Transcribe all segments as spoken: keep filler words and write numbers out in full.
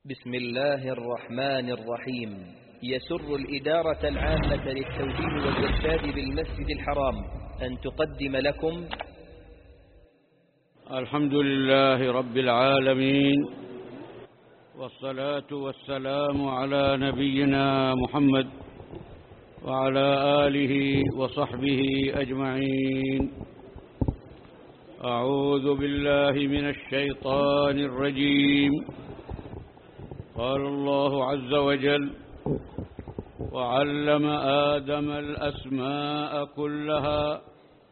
بسم الله الرحمن الرحيم. يسر الإدارة العامة للتوجيه والإرشاد بالمسجد الحرام أن تقدم لكم الحمد لله رب العالمين، والصلاة والسلام على نبينا محمد وعلى آله وصحبه أجمعين. أعوذ بالله من الشيطان الرجيم. قال الله عز وجل: وعلم آدم الأسماء كلها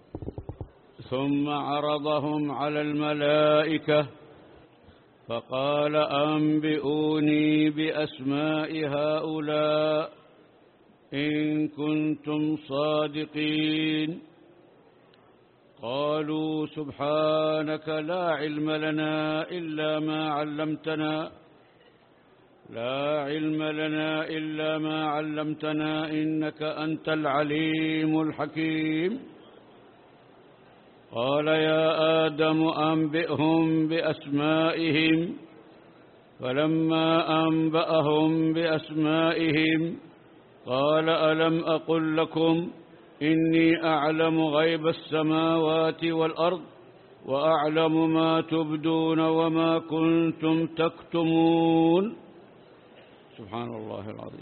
ثم عرضهم على الملائكة فقال أنبئوني بأسماء هؤلاء إن كنتم صادقين. قالوا سبحانك لا علم لنا إلا ما علمتنا لا علم لنا إلا ما علمتنا إنك أنت العليم الحكيم. قال يا آدم أنبئهم بأسمائهم فلما أنبأهم بأسمائهم قال ألم أقل لكم إني أعلم غيب السماوات والأرض وأعلم ما تبدون وما كنتم تكتمون. سبحان الله العظيم.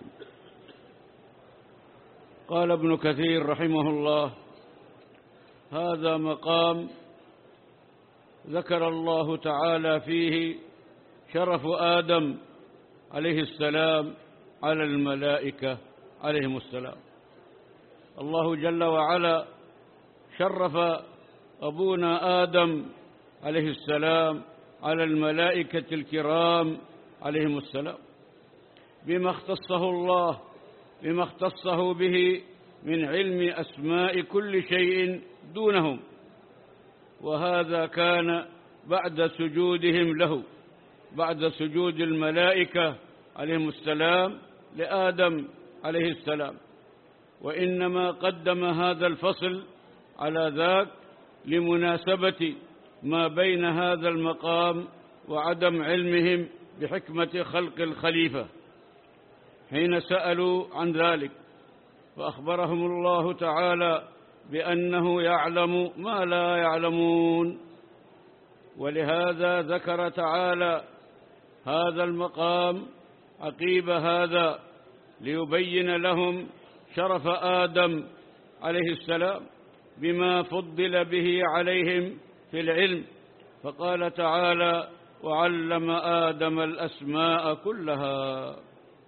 قال ابن كثير رحمه الله: هذا مقام ذكر الله تعالى فيه شرف آدم عليه السلام على الملائكة عليهم السلام. الله جل وعلا شرف أبونا آدم عليه السلام على الملائكة الكرام عليهم السلام بما اختصه الله بما اختصه به من علم أسماء كل شيء دونهم، وهذا كان بعد سجودهم له، بعد سجود الملائكة عليهم السلام لآدم عليه السلام. وإنما قدم هذا الفصل على ذاك لمناسبة ما بين هذا المقام وعدم علمهم بحكمة خلق الخليفة حين سألوا عن ذلك، فأخبرهم الله تعالى بأنه يعلم ما لا يعلمون. ولهذا ذكر تعالى هذا المقام عقيب هذا ليبين لهم شرف آدم عليه السلام بما فضل به عليهم في العلم. فقال تعالى: وعلم آدم الأسماء كلها.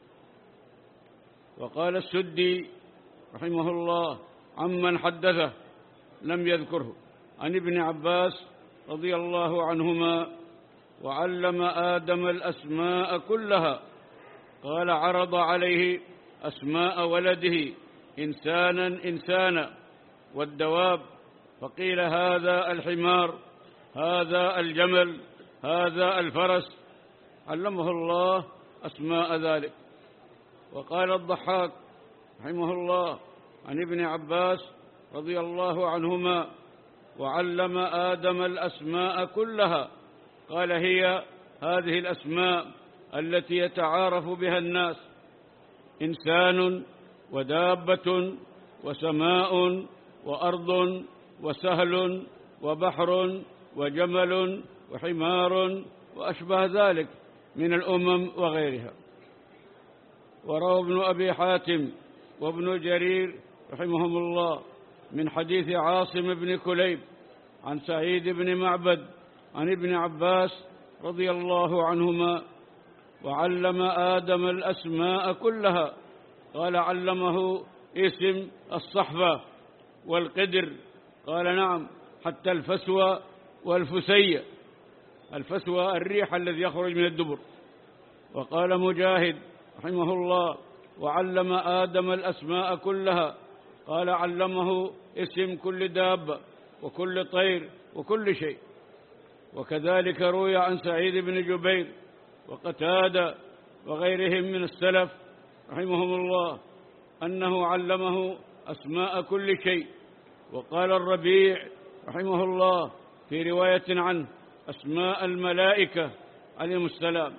وقال السدي رحمه الله عمن حدثه لم يذكره عن ابن عباس رضي الله عنهما: وعلم آدم الأسماء كلها. قال عرض عليه أسماء ولده إنسانا إنسانا والدواب، فقيل هذا الحمار، هذا الجمل، هذا الفرس، علمه الله أسماء ذلك. وقال الضحاك رحمه الله عن ابن عباس رضي الله عنهما: وعلم آدم الأسماء كلها. قال هي هذه الأسماء التي يتعارف بها الناس: إنسان ودابة وسماء وأرض وسهل وبحر وجمل وحمار وأشبه ذلك من الأمم وغيرها. وروى ابن أبي حاتم وابن جرير رحمهم الله من حديث عاصم بن كليب عن سعيد بن معبد عن ابن عباس رضي الله عنهما: وعلم آدم الأسماء كلها. قال علمه اسم الصحفة والقدر. قال نعم، حتى الفسوى والفسية. الفسوى الريح الذي يخرج من الدبر. وقال مجاهد رحمه الله: وعلم آدم الأسماء كلها. قال علمه اسم كل دابة وكل طير وكل شيء. وكذلك روي عن سعيد بن جبير وقتادة وغيرهم من السلف رحمهم الله أنه علمه أسماء كل شيء. وقال الربيع رحمه الله في رواية عنه: أسماء الملائكة عليهم السلام.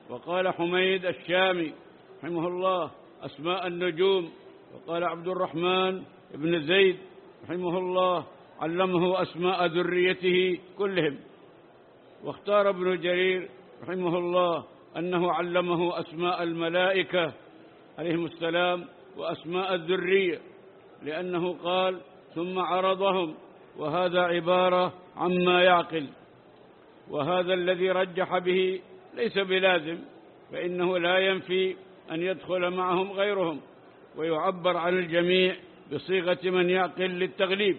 وقال حميد الشامي رحمه الله أسماء النجوم. وقال عبد الرحمن بن زيد رحمه الله علمه أسماء ذريته كلهم. واختار ابن جرير رحمه الله أنه علمه أسماء الملائكة عليهم السلام وأسماء الذرية، لأنه قال ثم عرضهم، وهذا عبارة عما يعقل، وهذا الذي رجح به ليس بلازم، فإنه لا ينفي أن يدخل معهم غيرهم، ويعبر عن الجميع بصيغة من يعقل للتغليب،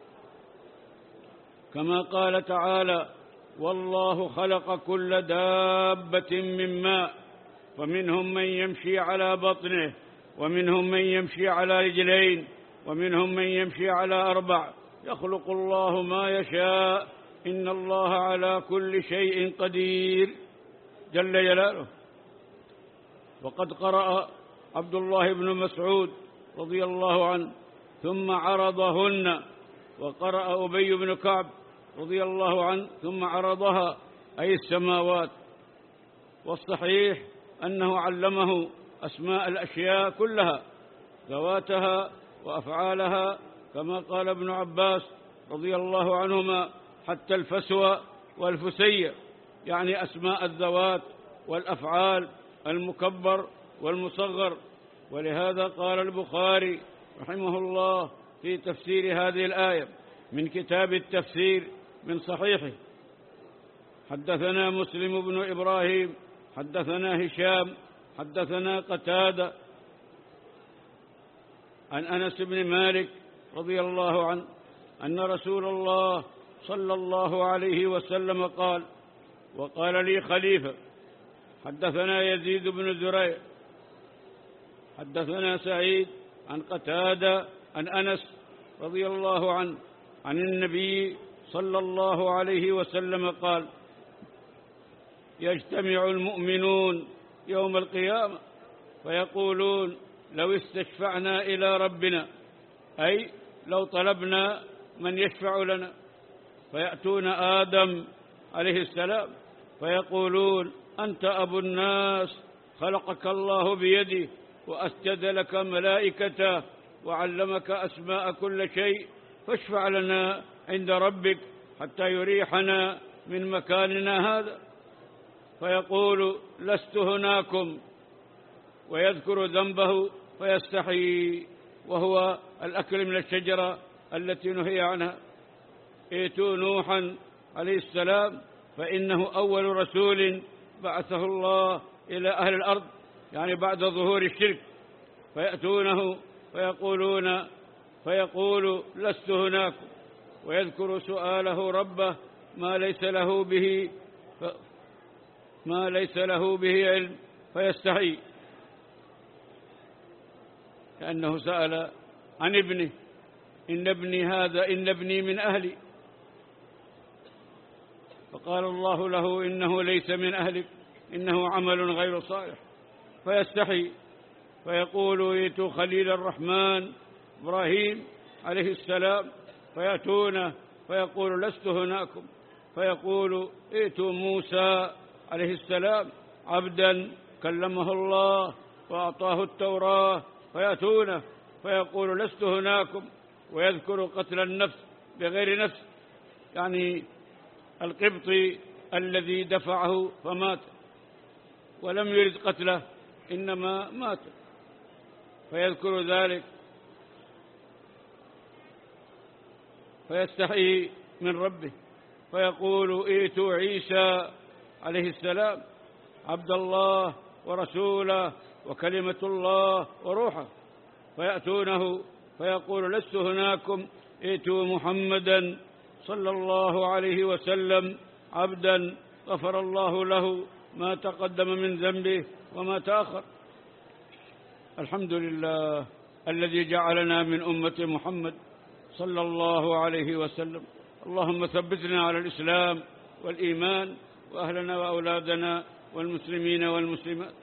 كما قال تعالى والله خلق كل دابة من ماء فمنهم من يمشي على بطنه ومنهم من يمشي على رجلين ومنهم من يمشي على أربع يخلق الله ما يشاء إن الله على كل شيء قدير جل جلاله. وقد قرأ عبد الله بن مسعود رضي الله عنه ثم عرضهن، وقرأ أبي بن كعب رضي الله عنه ثم عرضها أي السماوات. والصحيح أنه علمه أسماء الأشياء كلها ذواتها وأفعالها، كما قال ابن عباس رضي الله عنهما حتى الفسوى والفسية، يعني أسماء الذوات والأفعال المكبر والمصغر. ولهذا قال البخاري رحمه الله في تفسير هذه الآية من كتاب التفسير من صحيحه حدثنا مسلم بن إبراهيم حدثنا هشام حدثنا قتادة عن أنس بن مالك رضي الله عنه أن رسول الله صلى الله عليه وسلم قال وقال لي خليفة حدثنا يزيد بن زريع حدثنا سعيد عن قتادة عن أنس رضي الله عنه عن النبي صلى الله عليه وسلم قال يجتمع المؤمنون يوم القيامة فيقولون لو استشفعنا إلى ربنا، أي لو طلبنا من يشفع لنا، فيأتون آدم عليه السلام فيقولون أنت أبو الناس خلقك الله بيده وأسجد لك ملائكته وعلمك أسماء كل شيء، فاشفع لنا عند ربك حتى يريحنا من مكاننا هذا. فيقول لست هناكم، ويذكر ذنبه فيستحي، وهو الأكل من الشجرة التي نهي عنها. ائتوا نوحا عليه السلام فإنه أول رسول بعثه الله إلى أهل الأرض، يعني بعد ظهور الشرك، فيأتونه فيقولون فيقول لست هناكم، ويذكر سؤاله ربه ما ليس له به ما ليس له به علم فيستحي، كأنه سأل عن ابنه إن ابني هذا إن ابني من أهلي، فقال الله له إنه ليس من أهلك إنه عمل غير صالح، فيستحي فيقول ائتوا خليل الرحمن إبراهيم عليه السلام فيأتونه فيقول لست هناكم، فيقول ائتوا موسى عليه السلام عبدا كلمه الله وأعطاه التوراة فيأتونه فيقول لست هناكم، ويذكر قتل النفس بغير نفس، يعني القبطي الذي دفعه فمات ولم يرد قتله إنما مات، فيذكر ذلك فيستحي من ربه، فيقول ائتوا عيسى عليه السلام عبد الله ورسوله وكلمة الله وروحه، فيأتونه فيقول لست هناكم ائتوا محمدا صلى الله عليه وسلم عبدا غفر الله له ما تقدم من ذنبه وما تأخر. الحمد لله الذي جعلنا من أمة محمد صلى الله عليه وسلم. اللهم ثبتنا على الإسلام والإيمان وأهلنا وأولادنا والمسلمين والمسلمات.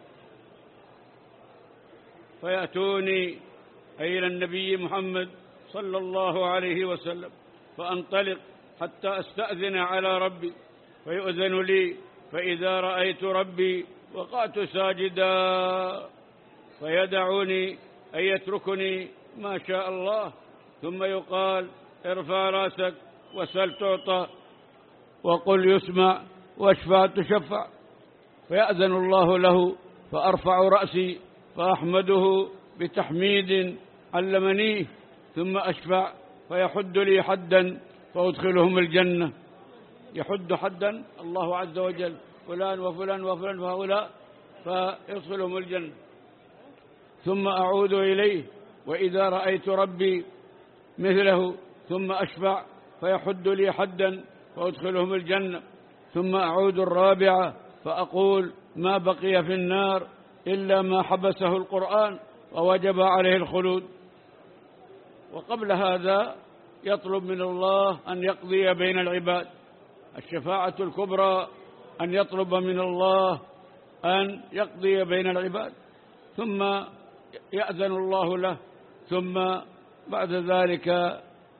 فيأتوني أي إلى النبي محمد صلى الله عليه وسلم فأنطلق حتى أستأذن على ربي فيؤذن لي، فإذا رأيت ربي وقعت ساجدا فيدعني أي يتركني ما شاء الله، ثم يقال ارفع راسك وسل تعطى وقل يسمع واشفع تشفع، فيأذن الله له فأرفع رأسي فأحمده بتحميد علمنيه، ثم أشفع فيحد لي حدا فأدخلهم الجنة. يحد حدا الله عز وجل، فلان وفلان وفلان وهؤلاء، فيدخلهم الجنة. ثم أعود إليه وإذا رأيت ربي مثله، ثم أشفع فيحد لي حدا فأدخلهم الجنة. ثم أعود الرابعة فأقول ما بقي في النار إلا ما حبسه القرآن ووجب عليه الخلود. وقبل هذا يطلب من الله أن يقضي بين العباد. الشفاعة الكبرى أن يطلب من الله أن يقضي بين العباد، ثم يأذن الله له، ثم بعد ذلك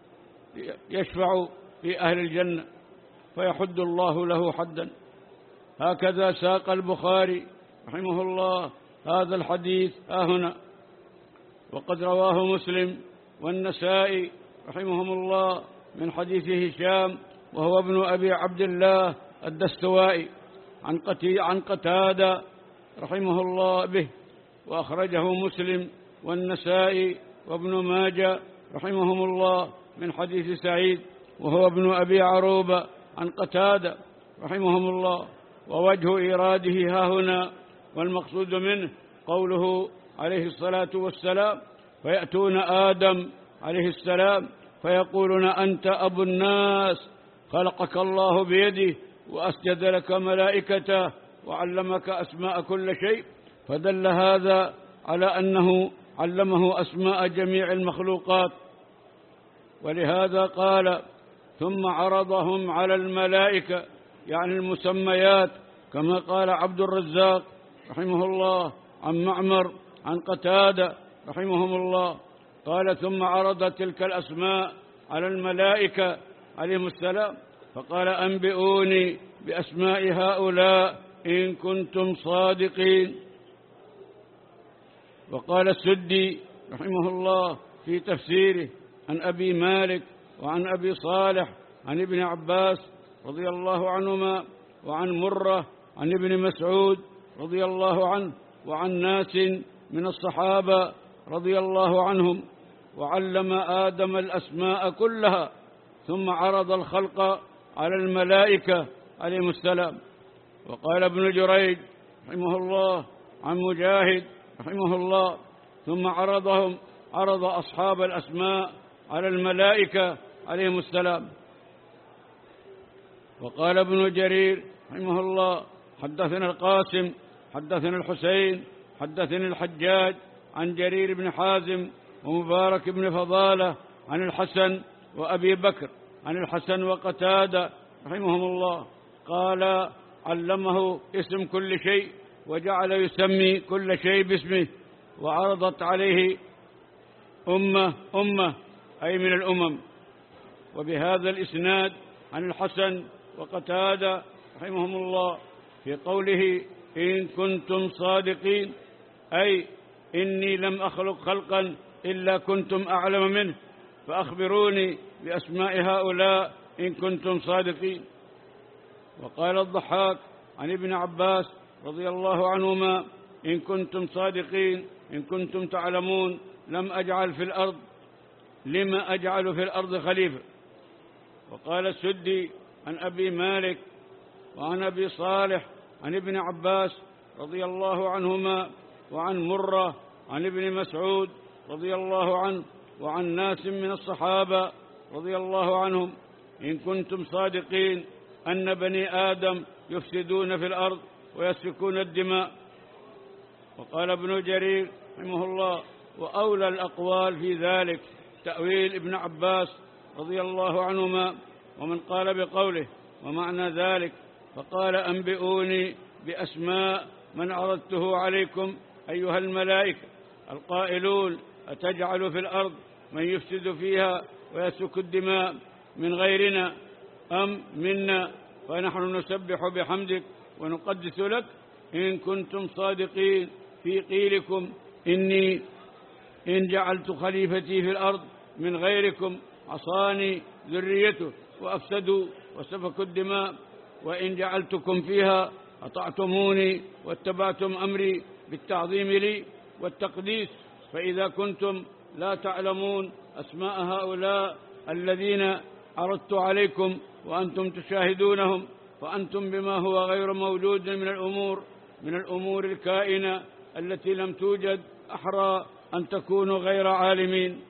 يشفع في أهل الجنة فيحد الله له حدا. هكذا ساق البخاري رحمه الله هذا الحديث ها هنا. وقد رواه مسلم والنسائي رحمهم الله من حديث هشام وهو ابن أبي عبد الله الدستوائي عن قتادة رحمه الله به، وأخرجه مسلم والنسائي وابن ماجه رحمهم الله من حديث سعيد وهو ابن أبي عروبة عن قتادة رحمهم الله. ووجه إيراده ها هنا والمقصود منه قوله عليه الصلاة والسلام فيأتون آدم عليه السلام فيقولون أنت أبو الناس، خلقك الله بيده وأسجد لك ملائكته وعلمك أسماء كل شيء، فدل هذا على أنه علمه أسماء جميع المخلوقات. ولهذا قال ثم عرضهم على الملائكة، يعني المسميات، كما قال عبد الرزاق رحمه الله عن معمر عن قتادة رحمهم الله قال ثم عرض تلك الأسماء على الملائكة عليهم السلام فقال أنبئوني بأسماء هؤلاء إن كنتم صادقين. وقال السدي رحمه الله في تفسيره عن أبي مالك وعن أبي صالح عن ابن عباس رضي الله عنهما وعن مرة عن ابن مسعود رضي الله عنه وعن ناس من الصحابة رضي الله عنهم، وعلم آدم الأسماء كلها ثم عرض الخلق على الملائكة عليهم السلام. وقال ابن جريج رحمه الله عن مجاهد رحمه الله ثم عرضهم عرض أصحاب الأسماء على الملائكة عليهم السلام. وقال ابن جرير رحمه الله حدثنا القاسم حدثنا الحسين حدثني الحجاج عن جرير بن حازم ومبارك بن فضالة عن الحسن وأبي بكر عن الحسن وقتادة رحمهم الله قال علمه اسم كل شيء وجعل يسمي كل شيء باسمه، وعرضت عليه أمة أمة أي من الأمم. وبهذا الإسناد عن الحسن وقتادة رحمهم الله في قوله إن كنتم صادقين أي إني لم أخلق خلقا إلا كنتم أعلم منه فأخبروني بأسماء هؤلاء إن كنتم صادقين. وقال الضحاك عن ابن عباس رضي الله عنهما إن كنتم صادقين إن كنتم تعلمون لم أجعل في الأرض لما أجعل في الأرض خليفة. وقال السدي عن أبي مالك وعن أبي صالح عن ابن عباس رضي الله عنهما وعن مرة عن ابن مسعود رضي الله عنه وعن ناس من الصحابة رضي الله عنهم إن كنتم صادقين أن بني آدم يفسدون في الأرض ويسفكون الدماء. وقال ابن جرير رحمه الله وأولى الأقوال في ذلك تأويل ابن عباس رضي الله عنهما ومن قال بقوله ومعنى ذلك فقال أنبئوني بأسماء من عرضته عليكم أيها الملائكة القائلون أتجعل في الأرض من يفسد فيها ويسفك الدماء من غيرنا أم منا فنحن نسبح بحمدك ونقدس لك. إن كنتم صادقين في قيلكم إني إن جعلت خليفتي في الأرض من غيركم عصاني ذريته وأفسدوا وسفكوا الدماء، وإن جعلتكم فيها أطعتموني واتبعتم أمري بالتعظيم لي والتقديس، فإذا كنتم لا تعلمون أسماء هؤلاء الذين عرضت عليكم وأنتم تشاهدونهم، فأنتم بما هو غير موجود من الأمور من الأمور الكائنة التي لم توجد أحرى أن تكونوا غير عالمين.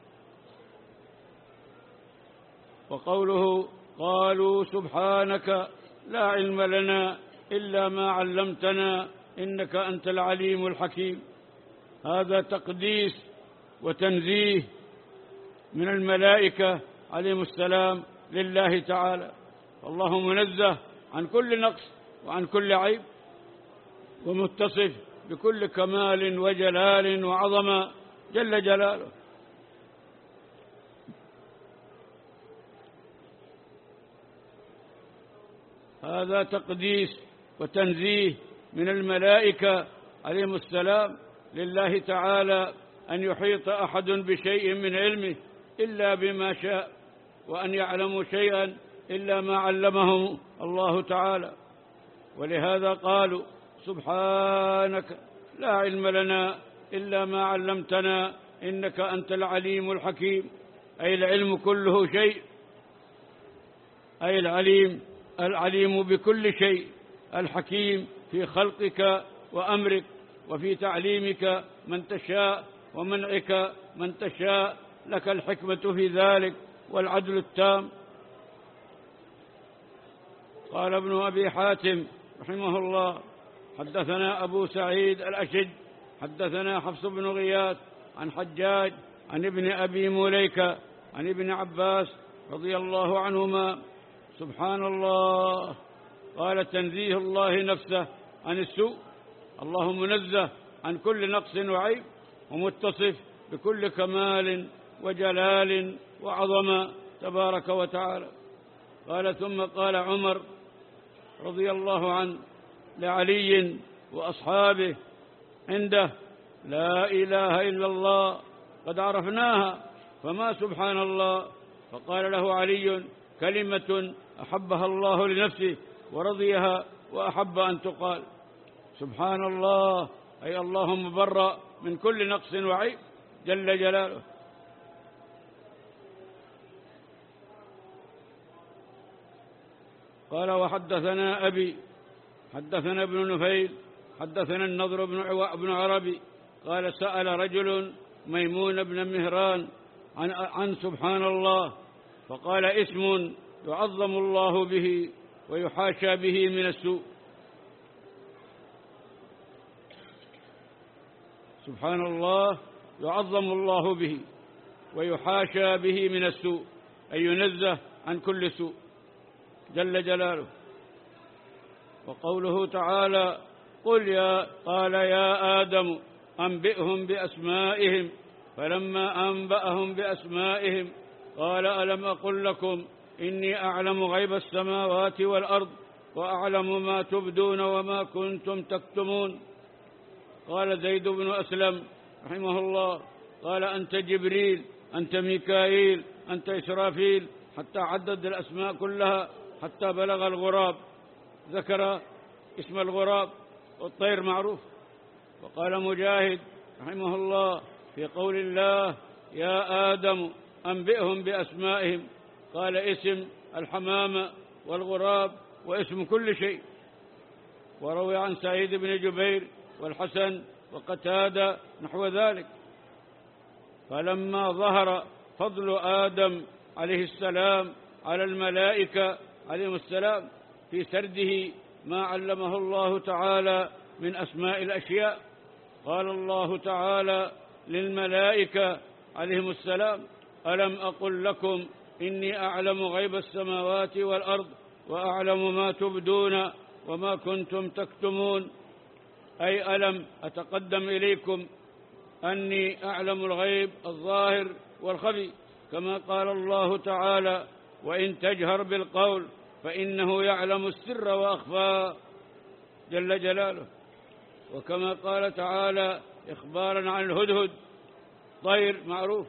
وقوله قالوا سبحانك لا علم لنا إلا ما علمتنا إنك أنت العليم الحكيم، هذا تقديس وتنزيه من الملائكة عليهم السلام لله تعالى، والله منزه عن كل نقص وعن كل عيب، ومتصف بكل كمال وجلال وعظمة جل جلاله. هذا تقديس وتنزيه من الملائكة عليهم السلام لله تعالى أن يحيط أحد بشيء من علمه إلا بما شاء، وأن يعلموا شيئا إلا ما علمهم الله تعالى. ولهذا قالوا سبحانك لا علم لنا إلا ما علمتنا إنك أنت العليم الحكيم، أي العلم كله شيء، أي العليم العليم بكل شيء، الحكيم في خلقك وأمرك وفي تعليمك من تشاء ومنعك من تشاء، لك الحكمة في ذلك والعدل التام. قال ابن أبي حاتم رحمه الله حدثنا أبو سعيد الأشج حدثنا حفص بن غياث عن حجاج عن ابن أبي مليكة عن ابن عباس رضي الله عنهما سبحان الله، قال تنزيه الله نفسه عن السوء، الله منزه عن كل نقص وعيب ومتصف بكل كمال وجلال وعظمة تبارك وتعالى. قال ثم قال عمر رضي الله عنه لعلي وأصحابه عنده لا إله إلا الله قد عرفناها فما سبحان الله، فقال له علي كلمة أحبها الله لنفسه ورضيها وأحب أن تقال، سبحان الله أي الله مبرأ من كل نقص وعيب جل جلاله. قال وحدثنا أبي حدثنا ابن نفيل حدثنا النضر بن عربي قال سأل رجل ميمون بن مهران عن, عن سبحان الله، فقال اسم يعظم الله به ويحاشى به من السوء. سبحان الله يعظم الله به ويحاشى به من السوء، أي ينزه عن كل سوء جل جلاله. وقوله تعالى قل يا قال يا آدم أنبئهم بأسمائهم، فلما أنبأهم بأسمائهم قال ألم أقل لكم إني أعلم غيب السماوات والأرض وأعلم ما تبدون وما كنتم تكتمون. قال زيد بن أسلم رحمه الله قال أنت جبريل أنت ميكائيل أنت إسرافيل، حتى عدد الأسماء كلها حتى بلغ الغراب، ذكر اسم الغراب والطير معروف. وقال مجاهد رحمه الله في قول الله يا آدم أنبئهم بأسمائهم، قال اسم الحمامة والغراب واسم كل شيء. وروي عن سعيد بن جبير والحسن وقتادة نحو ذلك. فلما ظهر فضل آدم عليه السلام على الملائكة عليهم السلام في سرده ما علمه الله تعالى من أسماء الأشياء، قال الله تعالى للملائكة عليهم السلام ألم أقل لكم إني أعلم غيب السماوات والأرض وأعلم ما تبدون وما كنتم تكتمون، أي ألم أتقدم إليكم أني أعلم الغيب الظاهر والخفي، كما قال الله تعالى وإن تجهر بالقول فإنه يعلم السر وأخفى جل جلاله. وكما قال تعالى إخبارا عن الهدهد طير معروف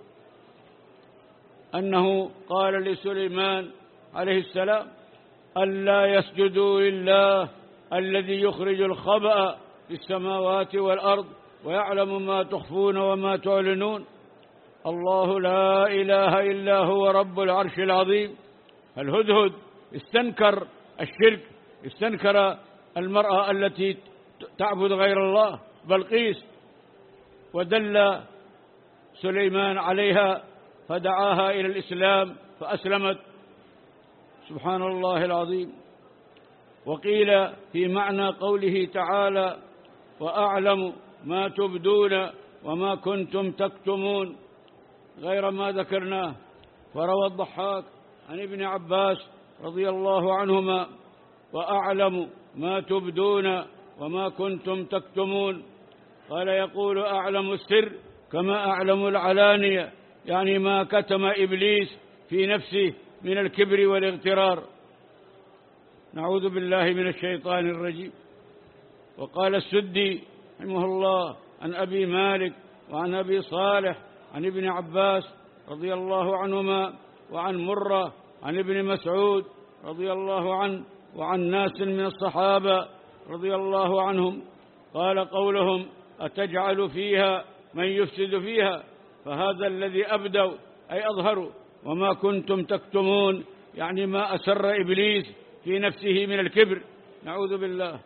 أنه قال لسليمان عليه السلام ألا يسجدوا لله الذي يخرج الخبأ في السماوات والأرض ويعلم ما تخفون وما تعلنون الله لا إله إلا هو رب العرش العظيم. الهدهد استنكر الشرك، استنكر المرأة التي تعبد غير الله بلقيس، ودل سليمان عليها فدعاها إلى الإسلام فأسلمت. سبحان الله العظيم. وقيل في معنى قوله تعالى وأعلم ما تبدون وما كنتم تكتمون غير ما ذكرناه. فروى الضحاك عن ابن عباس رضي الله عنهما وأعلم ما تبدون وما كنتم تكتمون، قال يقول أعلم السر كما أعلم العلانية، يعني ما كتم إبليس في نفسه من الكبر والاغترار. نعوذ بالله من الشيطان الرجيم. وقال السدي رحمه الله عن أبي مالك وعن أبي صالح عن ابن عباس رضي الله عنهما وعن مرة عن ابن مسعود رضي الله عنه وعن ناس من الصحابة رضي الله عنهم قال قولهم أتجعل فيها من يفسد فيها، فهذا الذي أبدوا أي أظهروا، وما كنتم تكتمون يعني ما أسر إبليس في نفسه من الكبر، نعوذ بالله.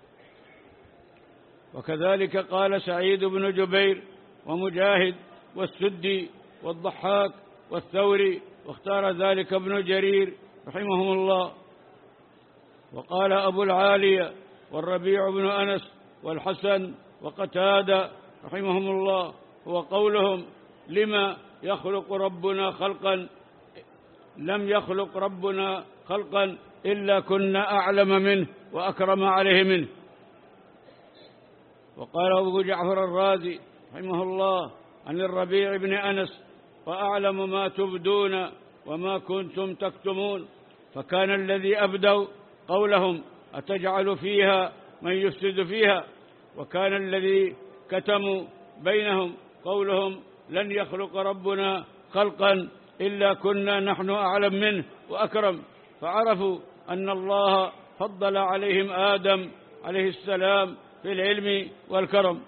وكذلك قال سعيد بن جبير ومجاهد والسدي والضحاك والثوري، واختار ذلك ابن جرير رحمهم الله. وقال أبو العالية والربيع بن أنس والحسن وقتادة رحمهم الله هو قولهم لما يخلق ربنا خلقا لم يخلق ربنا خلقا إلا كنا أعلم منه وأكرم عليه منه. وقال أبو جعفر الرازي رحمه الله عن الربيع بن أنس وأعلم ما تبدون وما كنتم تكتمون، فكان الذي أبدوا قولهم أتجعل فيها من يفسد فيها، وكان الذي كتموا بينهم قولهم لن يخلق ربنا خلقا إلا كنا نحن أعلم منه وأكرم، فعرفوا أن الله فضل عليهم آدم عليه السلام في العلم والكرم.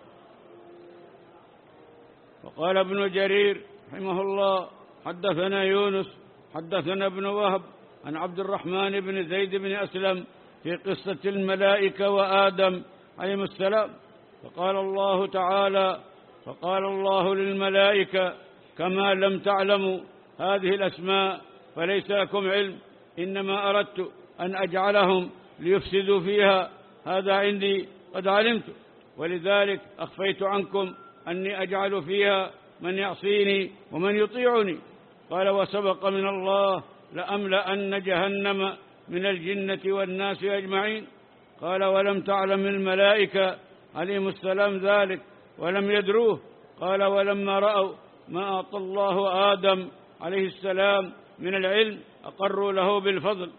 وقال ابن جرير رحمه الله حدثنا يونس حدثنا ابن وهب عن عبد الرحمن بن زيد بن أسلم في قصة الملائكة وآدم عليهم السلام، فقال الله تعالى فقال الله للملائكة كما لم تعلموا هذه الأسماء فليس لكم علم، إنما أردت أن أجعلهم ليفسدوا فيها، هذا عندي قد علمت، ولذلك أخفيت عنكم أني أجعل فيها من يعصيني ومن يطيعني. قال وسبق من الله لأملأن جهنم من الجنة والناس أجمعين. قال ولم تعلم الملائكة عليهم السلام ذلك ولم يدروه. قال ولما رأوا ما أعطى الله آدم عليه السلام من العلم أقروا له بالفضل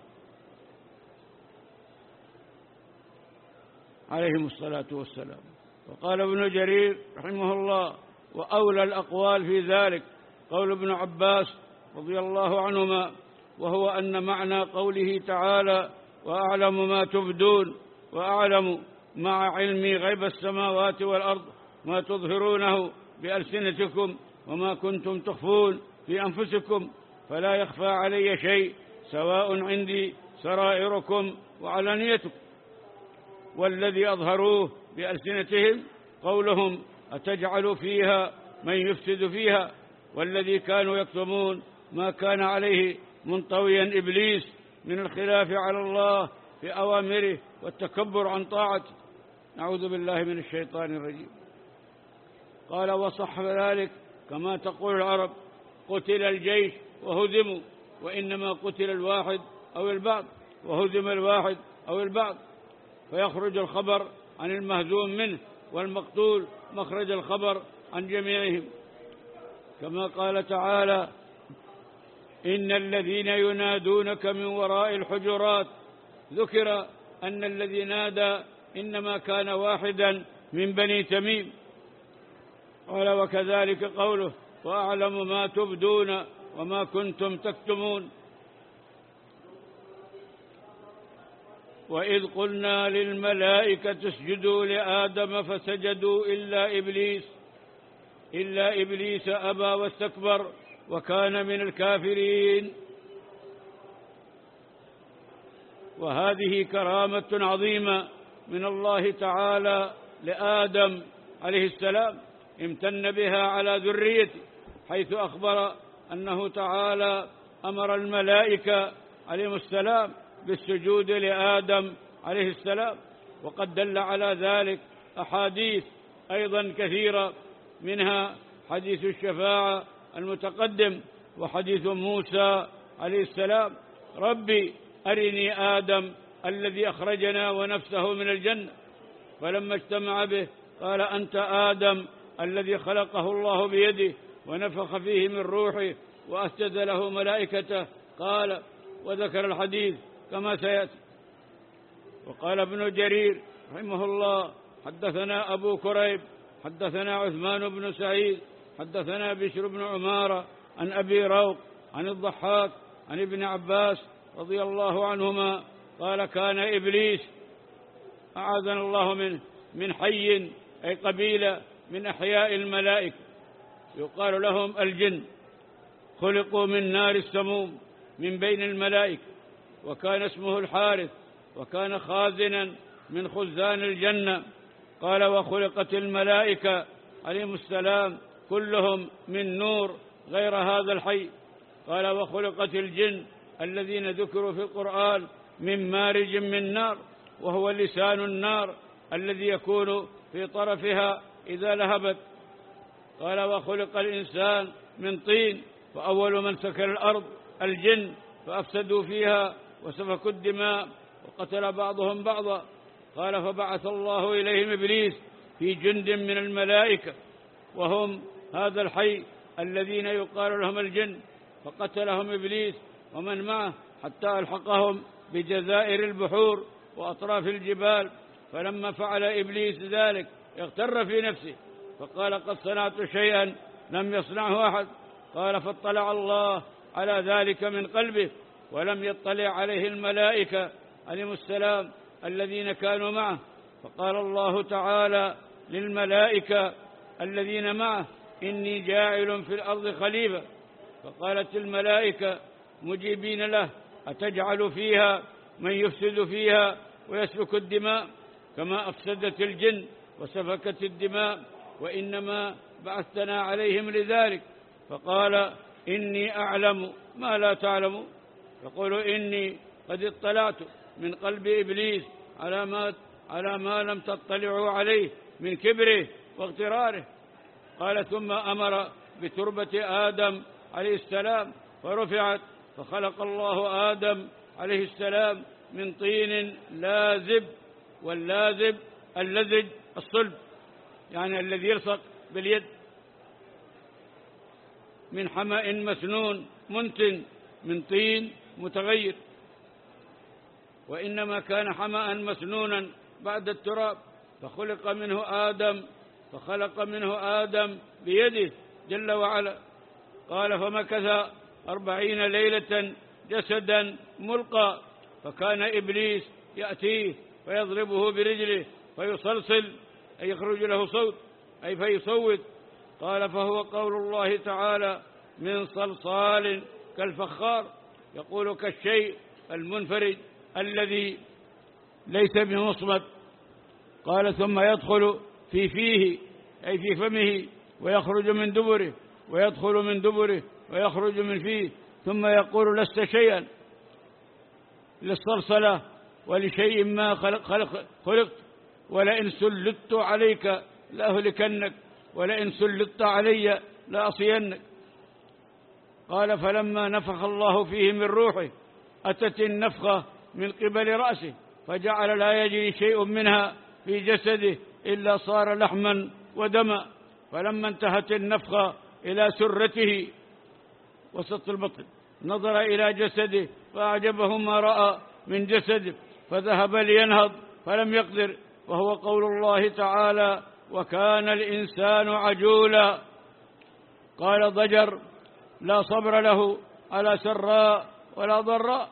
عليهم الصلاة والسلام. وقال ابن جرير رحمه الله وأولى الأقوال في ذلك قول ابن عباس رضي الله عنهما، وهو أن معنى قوله تعالى وأعلم ما تبدون وأعلم مع علمي غيب السماوات والأرض ما تظهرونه بألسنتكم وما كنتم تخفون في أنفسكم فلا يخفى علي شيء سواء عندي سرائركم وعلانيتكم. والذي أظهروه بألسنتهم قولهم أتجعل فيها من يفسد فيها، والذي كانوا يكتمون ما كان عليه منطويا إبليس من الخلاف على الله في أوامره والتكبر عن طاعته، نعوذ بالله من الشيطان الرجيم. قال وصح ذلك كما تقول العرب قتل الجيش وهزموا، وإنما قتل الواحد أو البعض وهزم الواحد أو البعض، فيخرج الخبر عن المهزوم منه والمقتول مخرج الخبر عن جميعهم، كما قال تعالى إن الذين ينادونك من وراء الحجرات. ذكر أن الذي نادى إنما كان واحدا من بني تميم. قال وكذلك قوله وأعلم ما تبدون وما كنتم تكتمون. وإذ قلنا للملائكة اسجدوا لآدم فسجدوا إلا إبليس إلا إبليس أبى واستكبر وكان من الكافرين. وهذه كرامة عظيمة من الله تعالى لآدم عليه السلام امتن بها على ذريته، حيث أخبر أنه تعالى أمر الملائكة عليهم السلام بالسجود لآدم عليه السلام. وقد دل على ذلك أحاديث أيضا كثيرة، منها حديث الشفاعة المتقدم وحديث موسى عليه السلام ربي أرني آدم الذي أخرجنا ونفسه من الجنة، فلما اجتمع به قال أنت آدم الذي خلقه الله بيده ونفخ فيه من روحه وأسجد له ملائكته. قال وذكر الحديث كما سيأتي. وقال ابن جرير رحمه الله حدثنا أبو كريب حدثنا عثمان بن سعيد حدثنا بشر بن عمارة عن أبي روق عن الضحاك عن ابن عباس رضي الله عنهما قال كان إبليس أعاذنا الله منه من حي أي قبيلة من أحياء الملائكة يقال لهم الجن، خلقوا من نار السموم من بين الملائكة، وكان اسمه الحارث وكان خازنا من خزان الجنة. قال وخلقت الملائكة عليهم السلام كلهم من نور غير هذا الحي. قال وخلقت الجن الذين ذكروا في القرآن من مارج من نار، وهو لسان النار الذي يكون في طرفها إذا لهبت. قال وخلق الإنسان من طين، فأول من سكن الأرض الجن فأفسدوا فيها وسفكوا الدماء وقتل بعضهم بعضا. قال فبعث الله إليهم إبليس في جند من الملائكة وهم هذا الحي الذين يقال لهم الجن، فقتلهم إبليس ومن معه حتى ألحقهم بجزائر البحور وأطراف الجبال. فلما فعل إبليس ذلك اغتر في نفسه فقال قد صنعت شيئا لم يصنعه أحد. قال فاطلع الله على ذلك من قلبه ولم يطلع عليه الملائكة عليهم السلام الذين كانوا معه. فقال الله تعالى للملائكة الذين معه إني جاعل في الأرض خليفة. فقالت الملائكة مجيبين له أتجعل فيها من يفسد فيها ويسفك الدماء كما أفسدت الجن وسفكت الدماء، وإنما بعثتنا عليهم لذلك. فقال إني أعلم ما لا تعلم. يقول إني قد اطلعت من قلب إبليس على ما, على ما لم تطلعوا عليه من كبره واغتراره. قال ثم أمر بتربة آدم عليه السلام فرفعت، فخلق الله آدم عليه السلام من طين لازب، واللازب اللزج الصلب يعني الذي يلصق باليد، من حمأ مسنون منتن من طين متغير، وإنما كان حمأ مسنونا بعد التراب. فخلق منه آدم فخلق منه آدم بيده جل وعلا. قال فمكث أربعين ليلة جسدا ملقى، فكان إبليس يأتيه فيضربه برجله فيصلصل أي يخرج له صوت أي فيصوت. قال فهو قول الله تعالى من صلصال كالفخار، يقول كالشيء المنفرد الذي ليس بمصمت. قال ثم يدخل في فيه أي في فمه ويخرج من دبره، ويدخل من دبره ويخرج من فيه، ثم يقول لست شيئا للصلصلة ولشيء ما خلق خلق خلقت، ولئن سلطت عليك لأهلكنك، ولئن سلطت علي لأصينك. قال فلما نفخ الله فيه من روحه أتت النفخة من قبل رأسه، فجعل لا يجري شيء منها في جسده إلا صار لحما ودما. فلما انتهت النفخة إلى سرته وسط البطن نظر إلى جسده فأعجبه ما رأى من جسده، فذهب لينهض فلم يقدر وهو قول الله تعالى: وكان الإنسان عجولا. قال ضجر: لا صبر له على سراء ولا ضراء.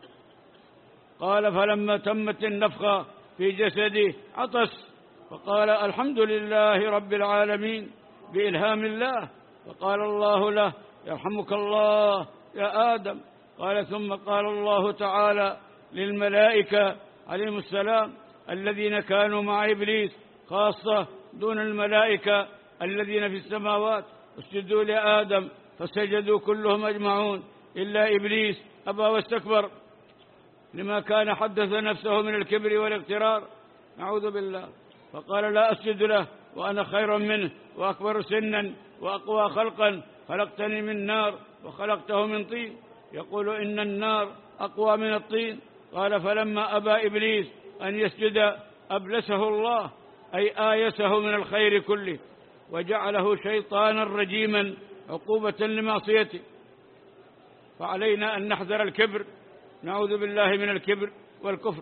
قال: فلما تمت النفخة في جسده عطس، فقال: الحمد لله رب العالمين بإلهام الله. فقال الله له: يرحمك الله يا آدم. قال: ثم قال الله تعالى للملائكة عليهم السلام الذين كانوا مع إبليس خاصة دون الملائكة الذين في السماوات: اسجدوا لآدم، فسجدوا كلهم أجمعون إلا إبليس أبى واستكبر لما كان حدث نفسه من الكبر والاغترار، نعوذ بالله، فقال: لا أسجد له وأنا خير منه وأكبر سنا وأقوى خلقا، خلقتني من نار وخلقته من طين. يقول: إن النار أقوى من الطين. قال: فلما أبى إبليس أن يسجد أبلسه الله، أي آيسه من الخير كله، وجعله شيطانا رجيما عقوبة لمعصيته. فعلينا أن نحذر الكبر، نعوذ بالله من الكبر والكفر.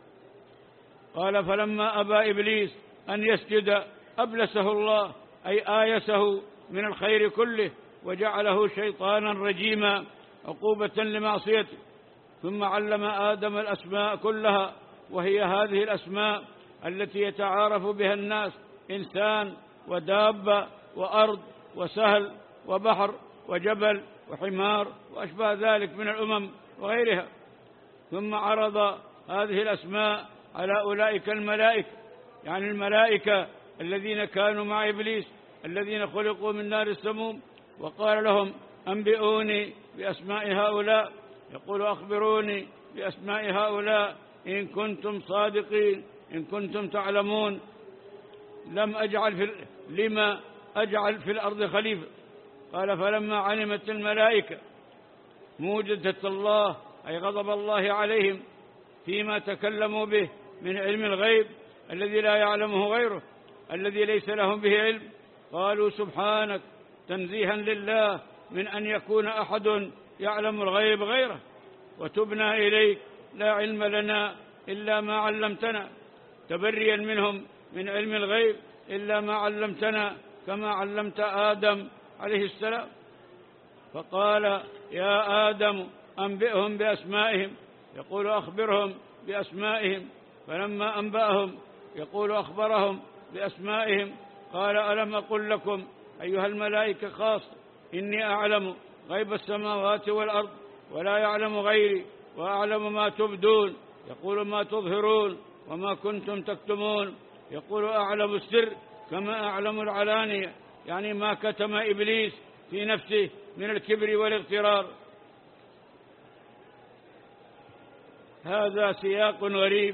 قال: فلما أبى إبليس أن يسجد أبلسه الله، أي آيسه من الخير كله، وجعله شيطانا رجيما عقوبة لمعصيته. ثم علم آدم الأسماء كلها، وهي هذه الأسماء التي يتعارف بها الناس: إنسان ودابة وأرض وسهل وبحر وجبل وحمار وأشباه ذلك من الأمم وغيرها. ثم عرض هذه الأسماء على أولئك الملائكة، يعني الملائكة الذين كانوا مع إبليس الذين خلقوا من نار السموم، وقال لهم: أنبئوني بأسماء هؤلاء. يقول: أخبروني بأسماء هؤلاء إن كنتم صادقين، إن كنتم تعلمون. لم أجعل في لما أجعل في الأرض خليفة. قال: فلما علمت الملائكة موجدة الله، أي غضب الله عليهم فيما تكلموا به من علم الغيب الذي لا يعلمه غيره، الذي ليس لهم به علم، قالوا: سبحانك، تنزيها لله من أن يكون أحد يعلم الغيب غيره، وتبنا إليك، لا علم لنا إلا ما علمتنا، تبريا منهم من علم الغيب إلا ما علمتنا كما علمت آدم عليه السلام. فقال: يا آدم أنبئهم بأسمائهم. يقول: أخبرهم بأسمائهم. فلما أنبأهم يقول: أخبرهم بأسمائهم. قال: ألم أقل لكم أيها الملائكة خاصة إني أعلم غيب السماوات والأرض ولا يعلم غيري، وأعلم ما تبدون، يقول ما تظهرون وما كنتم تكتمون. يقول: أعلم السر كما أعلم العلانية، يعني ما كتم إبليس في نفسه من الكبر والاغترار. هذا سياق غريب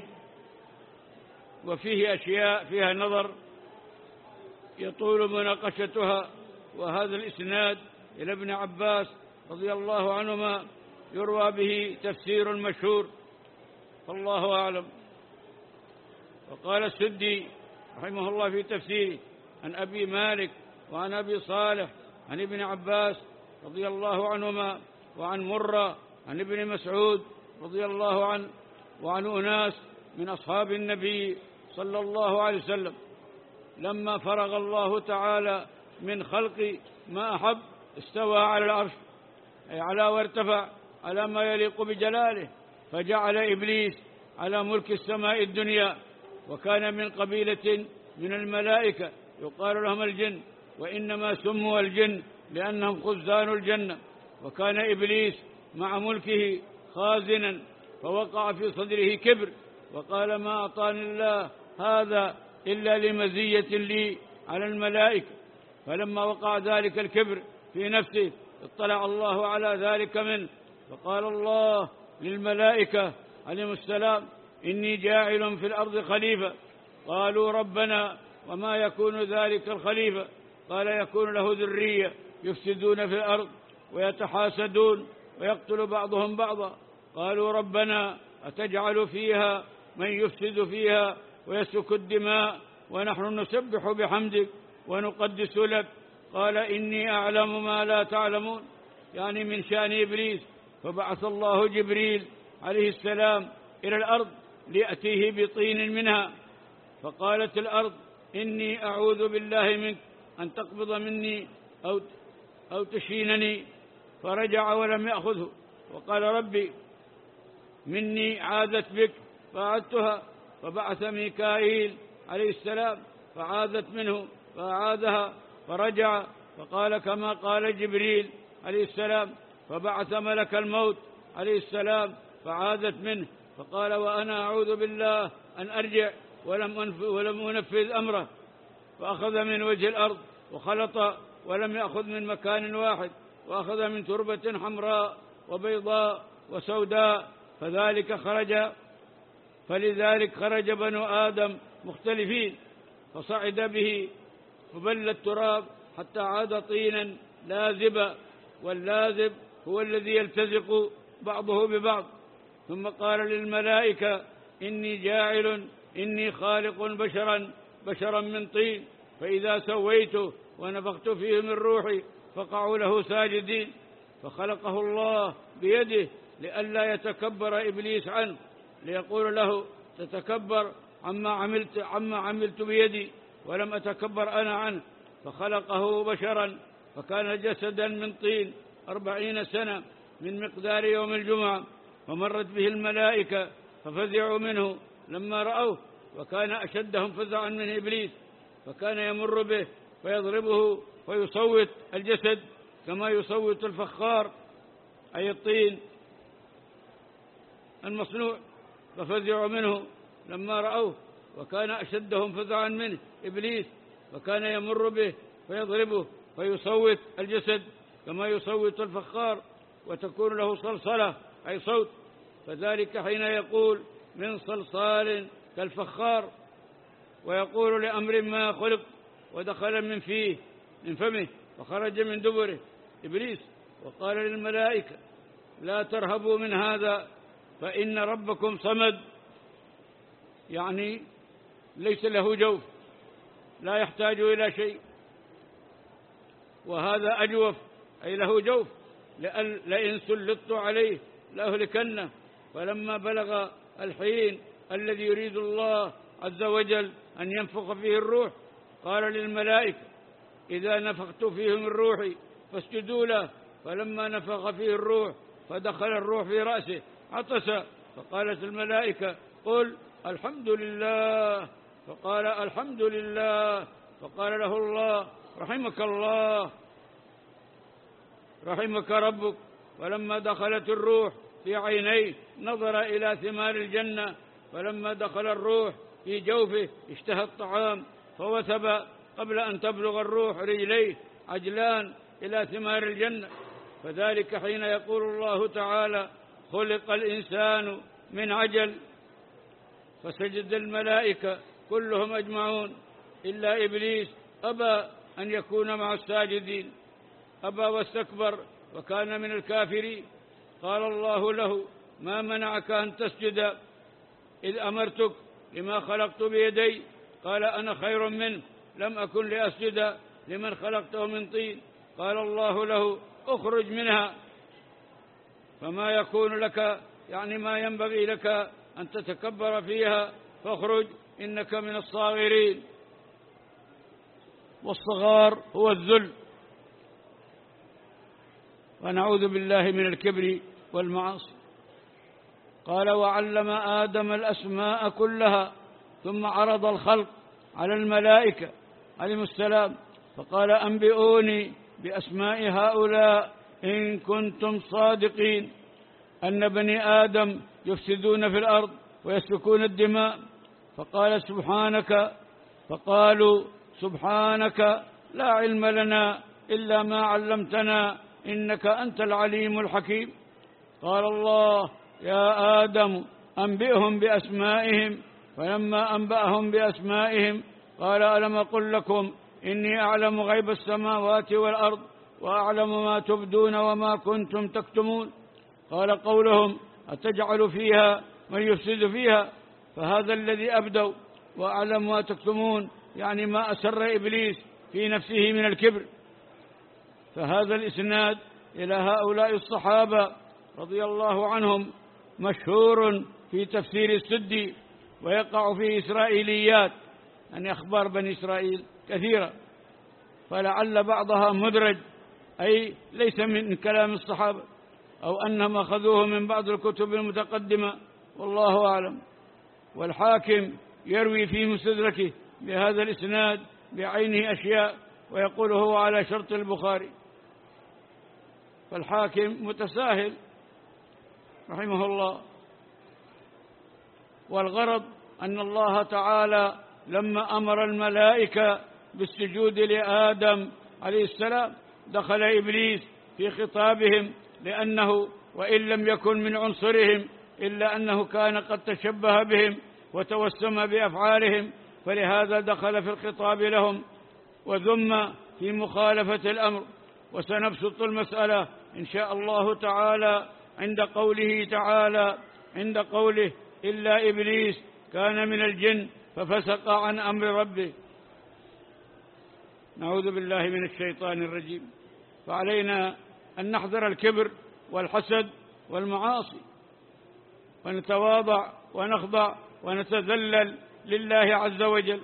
وفيه أشياء فيها نظر يطول مناقشتها. وهذا الإسناد إلى ابن عباس رضي الله عنهما يروى به تفسير مشهور، فالله أعلم. وقال السدي رحمه الله في تفسيره عن أبي مالك وعن أبي صالح عن ابن عباس رضي الله عنهما وعن مرة عن ابن مسعود رضي الله عنه وعن أناس من أصحاب النبي صلى الله عليه وسلم: لما فرغ الله تعالى من خلق ما أحب استوى على العرش، أي على وارتفع على ما يليق بجلاله، فجعل إبليس على ملك السماء الدنيا، وكان من قبيلة من الملائكة يقال لهم الجن، وإنما سموا الجن لأنهم خزان الجنة. وكان إبليس مع ملكه خازنا، فوقع في صدره كبر وقال: ما أعطاني الله هذا إلا لمزية لي على الملائكة. فلما وقع ذلك الكبر في نفسه اطلع الله على ذلك منه، فقال الله للملائكة عليهم السلام: إني جاعل في الأرض خليفة. قالوا: ربنا وما يكون ذلك الخليفة؟ قال: يكون له ذرية يفسدون في الأرض ويتحاسدون ويقتل بعضهم بعضا. قالوا: ربنا أتجعل فيها من يفسد فيها ويسفك الدماء ونحن نسبح بحمدك ونقدس لك؟ قال: إني أعلم ما لا تعلمون، يعني من شأن إبليس. فبعث الله جبريل عليه السلام إلى الأرض ليأتيه بطين منها، فقالت الأرض إني أعوذ بالله منك أن تقبض مني أو أو تشينني، فرجع ولم يأخذه، وقال ربي مني عاذت بك، فأعدتها، فبعث ميكائيل عليه السلام فعاذت منه فأعاذها، فرجع فقال كما قال جبريل عليه السلام، فبعث ملك الموت عليه السلام فعاذت منه، فقال وأنا أعوذ بالله أن أرجع ولم أنف ولم أنفذ أمره، فأخذ من وجه الأرض وخلط ولم يأخذ من مكان واحد، وأخذ من تربة حمراء وبيضاء وسوداء، فذلك خرج فلذلك خرج بنو آدم مختلفين، فصعد به فبل التراب حتى عاد طينا لاذبا، واللاذب هو الذي يلتزق بعضه ببعض. ثم قال للملائكة إني جاعل إني خالق بشرا بشرا من طين، فإذا سويته ونفخت فيه من روحي فقعوا له ساجدين، فخلقه الله بيده لئلا يتكبر إبليس عنه، ليقول له تتكبر عما عملت عما عملت بيدي ولم أتكبر أنا عنه، فخلقه بشرا، فكان جسدا من طين أربعين سنة من مقدار يوم الجمعة، فمرت به الملائكة ففزعوا منه لما رأوه، وكان أشدهم فزعا من إبليس، فكان يمر به فيضربه ويصوت الجسد كما يصوت الفخار أي الطين المصنوع، ففزعوا منه لما رأوه، وكان أشدهم فزعا منه إبليس، فكان يمر به فيضربه ويصوت الجسد كما يصوت الفخار، وتكون له صلصلة أي صوت، فذلك حين يقول من صلصال كالفخار، ويقول لأمر ما خلق ودخل من فيه من فمه وخرج من دبره إبليس، وقال للملائكة لا ترهبوا من هذا فإن ربكم صمد، يعني ليس له جوف لا يحتاج إلى شيء، وهذا أجوف أي له جوف، لئن سلطت عليه لأهلكنه. فلما بلغ الحين الذي يريد الله عز وجل أن ينفخ فيه الروح قال للملائكة إذا نفخت فيه من روحي فاسجدوا له، فلما نفخ فيه الروح فدخل الروح في رأسه عطس، فقالت الملائكة قل الحمد لله، فقال الحمد لله، فقال له الله رحمك الله رحمك ربك. ولما دخلت الروح في عينيه نظر إلى ثمار الجنة، فلما دخل الروح في جوفه اشتهى الطعام فوثب قبل أن تبلغ الروح رجليه عجلان إلى ثمار الجنة، فذلك حين يقول الله تعالى خلق الإنسان من عجل، فسجد الملائكة كلهم أجمعون إلا إبليس أبى أن يكون مع الساجدين، أبى واستكبر وكان من الكافرين. قال الله له ما منعك أن تسجد إذ أمرتك لما خلقت بيدي؟ قال أنا خير منه لم أكن لأسجد لمن خلقته من طين. قال الله له اخرج منها، فما يكون لك يعني ما ينبغي لك أن تتكبر فيها، فاخرج إنك من الصاغرين. والصغار هو الذل، ونعوذ بالله من الكبر والمعاصي. قال وعلم آدم الأسماء كلها، ثم عرض الخلق على الملائكة عليهم السلام فقال أنبئوني بأسماء هؤلاء إن كنتم صادقين أن بني آدم يفسدون في الأرض ويسفكون الدماء. فقال سبحانك فقالوا سبحانك لا علم لنا إلا ما علمتنا إنك أنت العليم الحكيم. قال الله يا آدم أنبئهم بأسمائهم، فلما أنبأهم بأسمائهم قال ألم أقل لكم إني أعلم غيب السماوات والأرض وأعلم ما تبدون وما كنتم تكتمون. قال قولهم أتجعل فيها من يفسد فيها، فهذا الذي أبدوا، وأعلم ما تكتمون يعني ما أسر إبليس في نفسه من الكبر. فهذا الإسناد إلى هؤلاء الصحابة رضي الله عنهم مشهور في تفسير السدي، ويقع في إسرائيليات أن أخبار بني إسرائيل كثيرة، فلعل بعضها مدرج، أي ليس من كلام الصحابة، أو أنهم أخذوه من بعض الكتب المتقدمة، والله أعلم. والحاكم يروي في مستدركه بهذا الإسناد بعينه أشياء ويقول هو على شرط البخاري، فالحاكم متساهل رحمه الله. والغرض أن الله تعالى لما أمر الملائكة بالسجود لآدم عليه السلام دخل إبليس في خطابهم، لأنه وإن لم يكن من عنصرهم إلا أنه كان قد تشبه بهم وتوسم بأفعالهم، فلهذا دخل في الخطاب لهم وذم في مخالفة الأمر. وسنبسط المسألة إن شاء الله تعالى عند قوله تعالى عند قوله إلا إبليس كان من الجن ففسق عن أمر ربه. نعوذ بالله من الشيطان الرجيم. فعلينا أن نحذر الكبر والحسد والمعاصي، ونتواضع ونخضع ونتذلل لله عز وجل.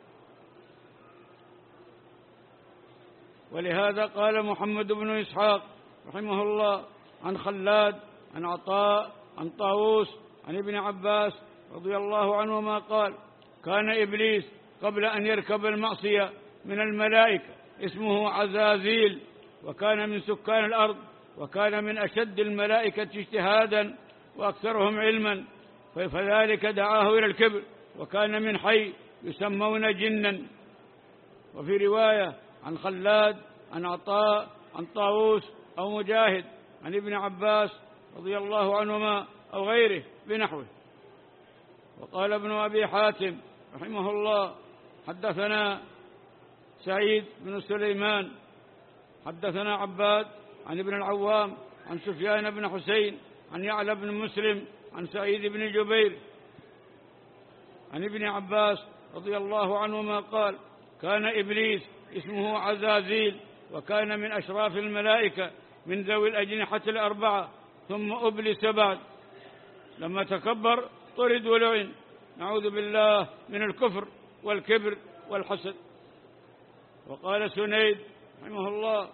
ولهذا قال محمد بن إسحاق رحمه الله عن خلاد عن عطاء عن طاووس عن ابن عباس رضي الله عنهما قال: كان إبليس قبل أن يركب المعصية من الملائكة اسمه عزازيل، وكان من سكان الأرض، وكان من أشد الملائكة اجتهادا وأكثرهم علما، فذلك دعاه إلى الكبر، وكان من حي يسمون جنا. وفي رواية عن خلاد عن عطاء عن طاووس أو مجاهد عن ابن عباس رضي الله عنهما أو غيره بنحوه. وقال ابن أبي حاتم رحمه الله: حدثنا سعيد بن سليمان حدثنا عباد عن ابن العوام عن سفيان بن حسين عن يعلى بن مسلم عن سعيد بن جبير عن ابن عباس رضي الله عنهما قال: كان إبليس اسمه عزازيل، وكان من أشراف الملائكة من ذوي الأجنحة الأربعة، ثم أبلس بعد، لما تكبر طرد ولعن. نعوذ بالله من الكفر والكبر والحسد. وقال سنيد رحمه الله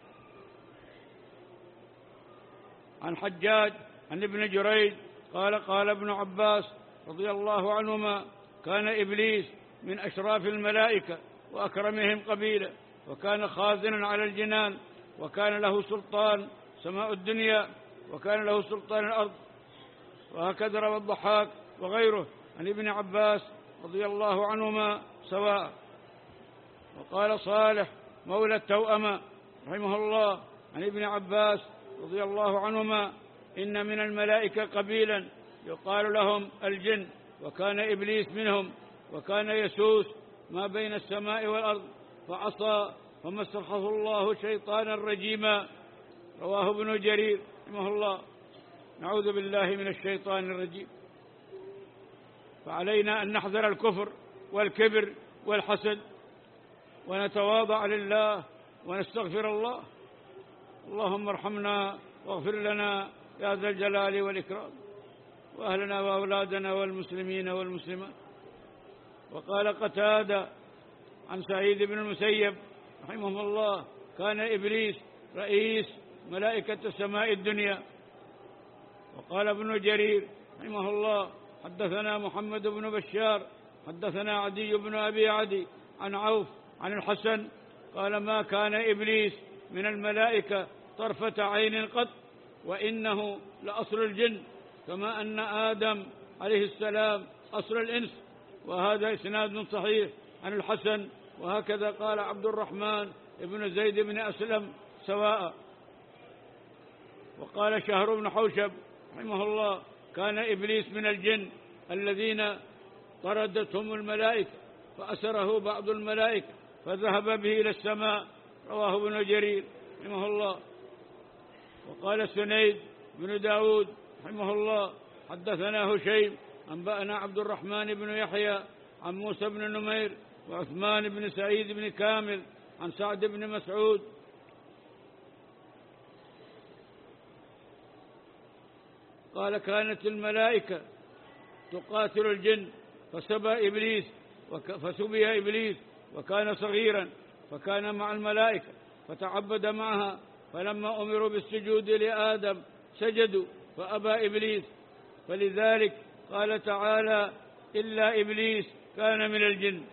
عن حجاج عن ابن جريج قال: قال ابن عباس رضي الله عنهما: كان إبليس من أشراف الملائكة وأكرمهم قبيلة، وكان خازنا على الجنان، وكان له سلطان سماء الدنيا، وكان له سلطان الأرض. وهكذا روى الضحاك وغيره عن ابن عباس رضي الله عنهما سواء. وقال صالح مولى التوأمة رحمه الله عن ابن عباس رضي الله عنهما: إن من الملائكة قبيلا يقال لهم الجن، وكان إبليس منهم، وكان يسوس ما بين السماء والأرض، فعصى فما استرخصه الله شيطانا رجيما. رواه ابن جرير رحمه الله. نعوذ بالله من الشيطان الرجيم. فعلينا أن نحذر الكفر والكبر والحسد، ونتواضع لله ونستغفر الله. اللهم ارحمنا واغفر لنا يا ذا الجلال والإكرام، وأهلنا وأولادنا والمسلمين والمسلمات. وقال قتادة عن سعيد بن المسيب رحمه الله: كان إبليس رئيس ملائكة سماء الدنيا. وقال ابن جرير رحمه الله: حدثنا محمد بن بشار حدثنا عدي بن أبي عدي عن عوف عن الحسن قال: ما كان إبليس من الملائكة طرفة عين قط، وإنه لأصل الجن، كما أن آدم عليه السلام أصل الإنس. وهذا إسناد صحيح عن الحسن. وهكذا قال عبد الرحمن بن زيد بن أسلم سواء. وقال شهر بن حوشب رحمه الله: كان إبليس من الجن الذين طردتهم الملائكة، فأسره بعض الملائكة فذهب به إلى السماء. رواه ابن جرير رحمه الله. وقال سنيد بن داود رحمه الله: حدثنا هشيم أنبأنا عبد الرحمن بن يحيى عن موسى بن نمير وعثمان بن سعيد بن كامل عن سعد بن مسعود قال: كانت الملائكة تقاتل الجن، فسبى إبليس فسبي إبليس وكان صغيرا فكان مع الملائكة فتعبد معها، فلما أمروا بالسجود لآدم سجدوا فأبى إبليس، فلذلك قال تعالى إلا إبليس كان من الجن.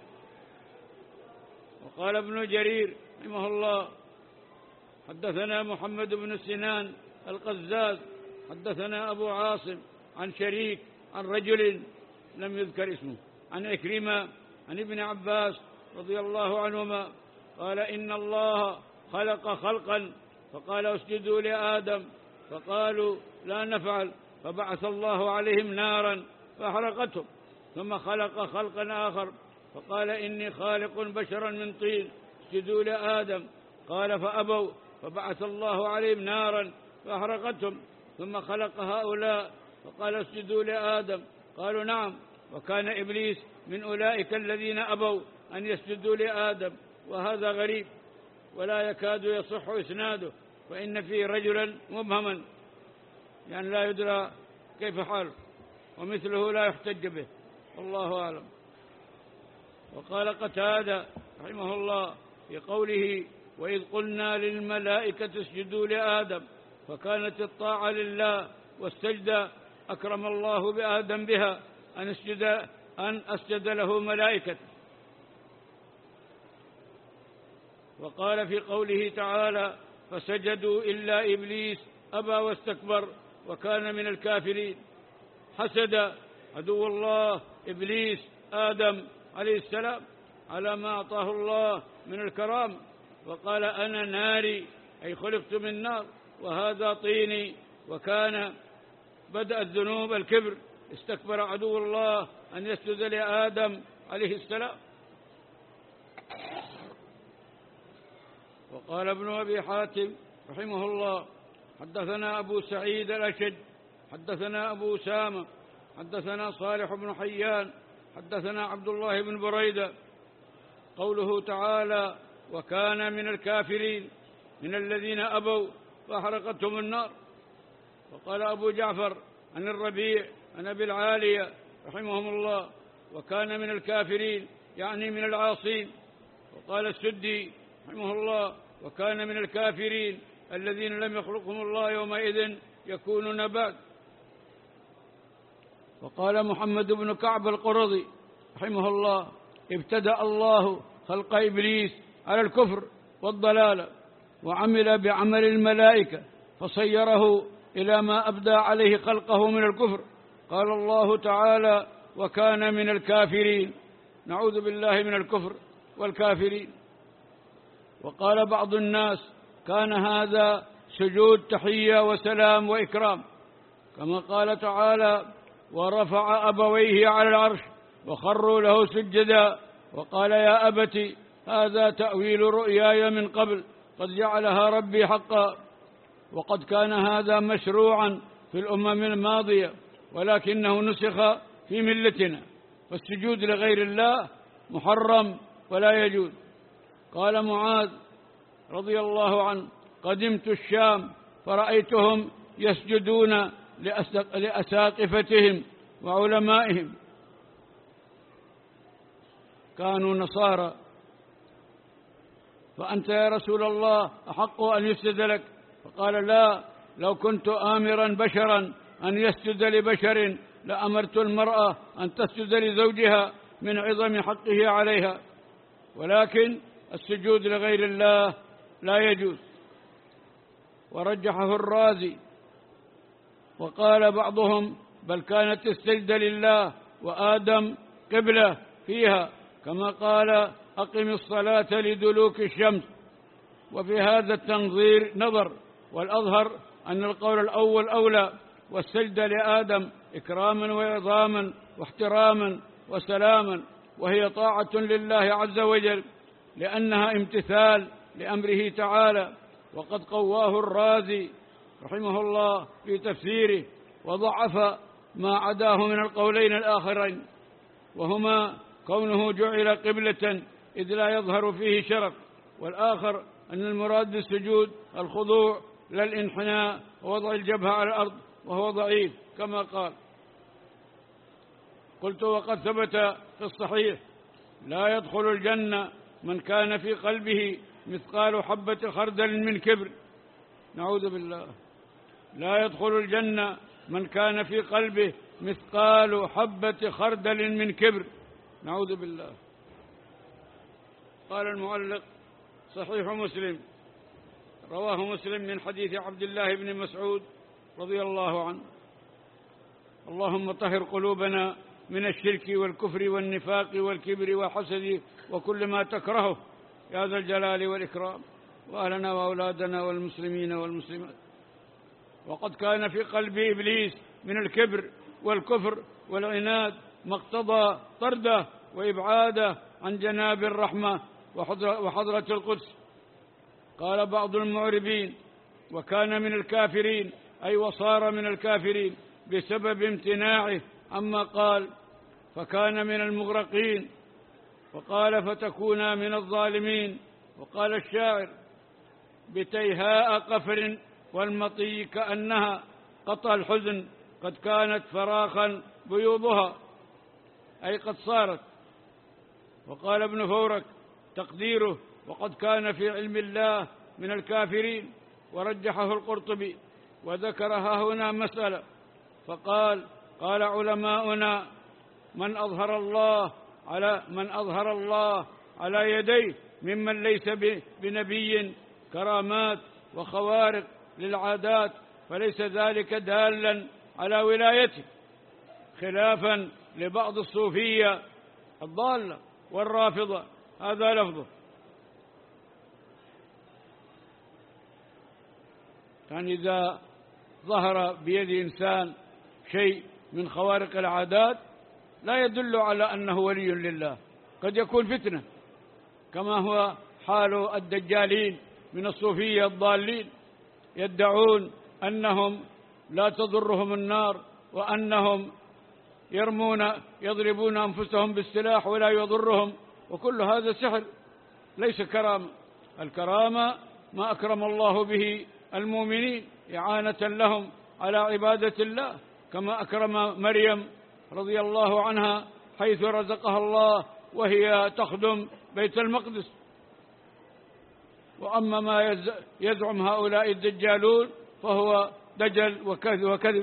وقال ابن جرير رحمه الله حدثنا محمد بن سنان القزاز حدثنا أبو عاصم عن شريك عن رجل لم يذكر اسمه عن عكرمة عن ابن عباس رضي الله عنهما قال إن الله خلق خلقا فقال اسجدوا لآدم فقالوا لا نفعل، فبعث الله عليهم نارا فأحرقتهم، ثم خلق خلقا آخر فقال إني خالق بشرا من طين اسجدوا لآدم، قال فأبوا، فبعث الله عليهم نارا فأحرقتهم، ثم خلق هؤلاء فقال اسجدوا لآدم، قالوا نعم، وكان إبليس من أولئك الذين أبوا أن يسجدوا لآدم. وهذا غريب ولا يكاد يصح إسناده، فإن فيه رجلا مبهما يعني لا يدرى كيف حاله، ومثله لا يحتج به، والله أعلم. وقال قتادة رحمه الله في قوله وإذ قلنا للملائكة اسجدوا لآدم فكانت الطاعة لله والسجدة أكرم الله بآدم بها أن اسجد أن أسجد له ملائكة. وقال في قوله تعالى فسجدوا إلا إبليس أبى واستكبر وكان من الكافرين. حسد عدو الله إبليس آدم عليه السلام على ما أعطاه الله من الكرام، وقال أنا ناري أي خلقت من نار وهذا طيني، وكان بدأ الذنوب الكبر، استكبر عدو الله أن يسجد لآدم عليه السلام. وقال ابن أبي حاتم رحمه الله حدثنا أبو سعيد الأشج حدثنا أبو أسامة حدثنا صالح بن حيان حدثنا عبد الله بن بريدة قوله تعالى وكان من الكافرين من الذين أبوا فأحرقتهم النار. وقال أبو جعفر عن الربيع عن أبي العالية رحمهم الله وكان من الكافرين يعني من العاصين. وقال السدي رحمه الله وكان من الكافرين الذين لم يخلقهم الله يومئذ يكونون بعد. وقال محمد بن كعب القرظي رحمه الله ابتدأ الله خلق إبليس على الكفر والضلال وعمل بعمل الملائكة فصيره إلى ما أبدى عليه خلقه من الكفر. قال الله تعالى وكان من الكافرين، نعوذ بالله من الكفر والكافرين. وقال بعض الناس كان هذا سجود تحية وسلام وإكرام، كما قال تعالى ورفع أبويه على العرش وخروا له سجدا وقال يا أبت هذا تأويل رؤياي من قبل قد جعلها ربي حقا. وقد كان هذا مشروعا في الأمم الماضية ولكنه نسخ في ملتنا، والسجود لغير الله محرم ولا يجوز. قال معاذ رضي الله عنه قدمت الشام فرأيتهم يسجدون لأساقفتهم وعلمائهم، كانوا نصارى، فأنت يا رسول الله أحق أن يسجد لك؟ فقال لا، لو كنت آمرا بشرا أن يسجد لبشر لأمرت المرأة أن تسجد لزوجها من عظم حقه عليها، ولكن السجود لغير الله لا يجوز. ورجحه الرازي. وقال بعضهم بل كانت السجدة لله وآدم قبلة فيها، كما قال أقم الصلاة لدلوك الشمس. وفي هذا التنظير نظر، والأظهر أن القول الأول أولى، والسجدة لآدم إكراما وعظاما واحتراما وسلاما، وهي طاعة لله عز وجل لأنها امتثال لأمره تعالى. وقد قواه الرازي رحمه الله في تفسيره وضعف ما عداه من القولين الآخرين، وهما كونه جعل قبلة إذ لا يظهر فيه شرف، والآخر أن المراد بالسجود الخضوع لا الانحناء ووضع الجبهة على الأرض، وهو ضعيف كما قال. قلت وقد ثبت في الصحيح لا يدخل الجنة من كان في قلبه مثقال حبة خردل من كبر. نعوذ بالله. لا يدخل الجنة من كان في قلبه مثقال حبة خردل من كبر. نعوذ بالله. قال المعلق: صحيح مسلم، رواه مسلم من حديث عبد الله بن مسعود رضي الله عنه: اللهم طهر قلوبنا من الشرك والكفر والنفاق والكبر والحسد وكل ما تكرهه يا ذا الجلال والإكرام، وأهلنا وأولادنا والمسلمين والمسلمات. وقد كان في قلب إبليس من الكبر والكفر والعناد ما اقتضى طرده وإبعاده عن جناب الرحمة وحضرة القدس. قال بعض المعربين: وكان من الكافرين، أي وصار من الكافرين بسبب امتناعه عما قال، فكان من المغرقين. وقال: فتكونا من الظالمين. وقال الشاعر: بتيهاء قفر والمطي كأنها قطع الحزن قد كانت فراخا بيوضها، أي قد صارت. وقال ابن فورك تقديره: وقد كان في علم الله من الكافرين. ورجحه القرطبي وذكرها هنا مسألة فقال: قال علماؤنا: من أظهر الله على من أظهر الله على يديه ممن ليس بنبي كرامات وخوارق للعادات فليس ذلك دالا على ولايته، خلافا لبعض الصوفية الضالة والرافضة. هذا لفظه. كان إذا ظهر بيد إنسان شيء من خوارق العادات لا يدل على أنه ولي لله، قد يكون فتنة، كما هو حال الدجالين من الصوفية الضالين، يدعون أنهم لا تضرهم النار، وأنهم يرمون يضربون أنفسهم بالسلاح ولا يضرهم، وكل هذا سحر ليس كرامة. الكرامة ما أكرم الله به المؤمنين إعانة لهم على عبادة الله، كما أكرم مريم رضي الله عنها حيث رزقها الله وهي تخدم بيت المقدس. وأما ما يزعم هؤلاء الدجالون فهو دجل وكذب وكذب.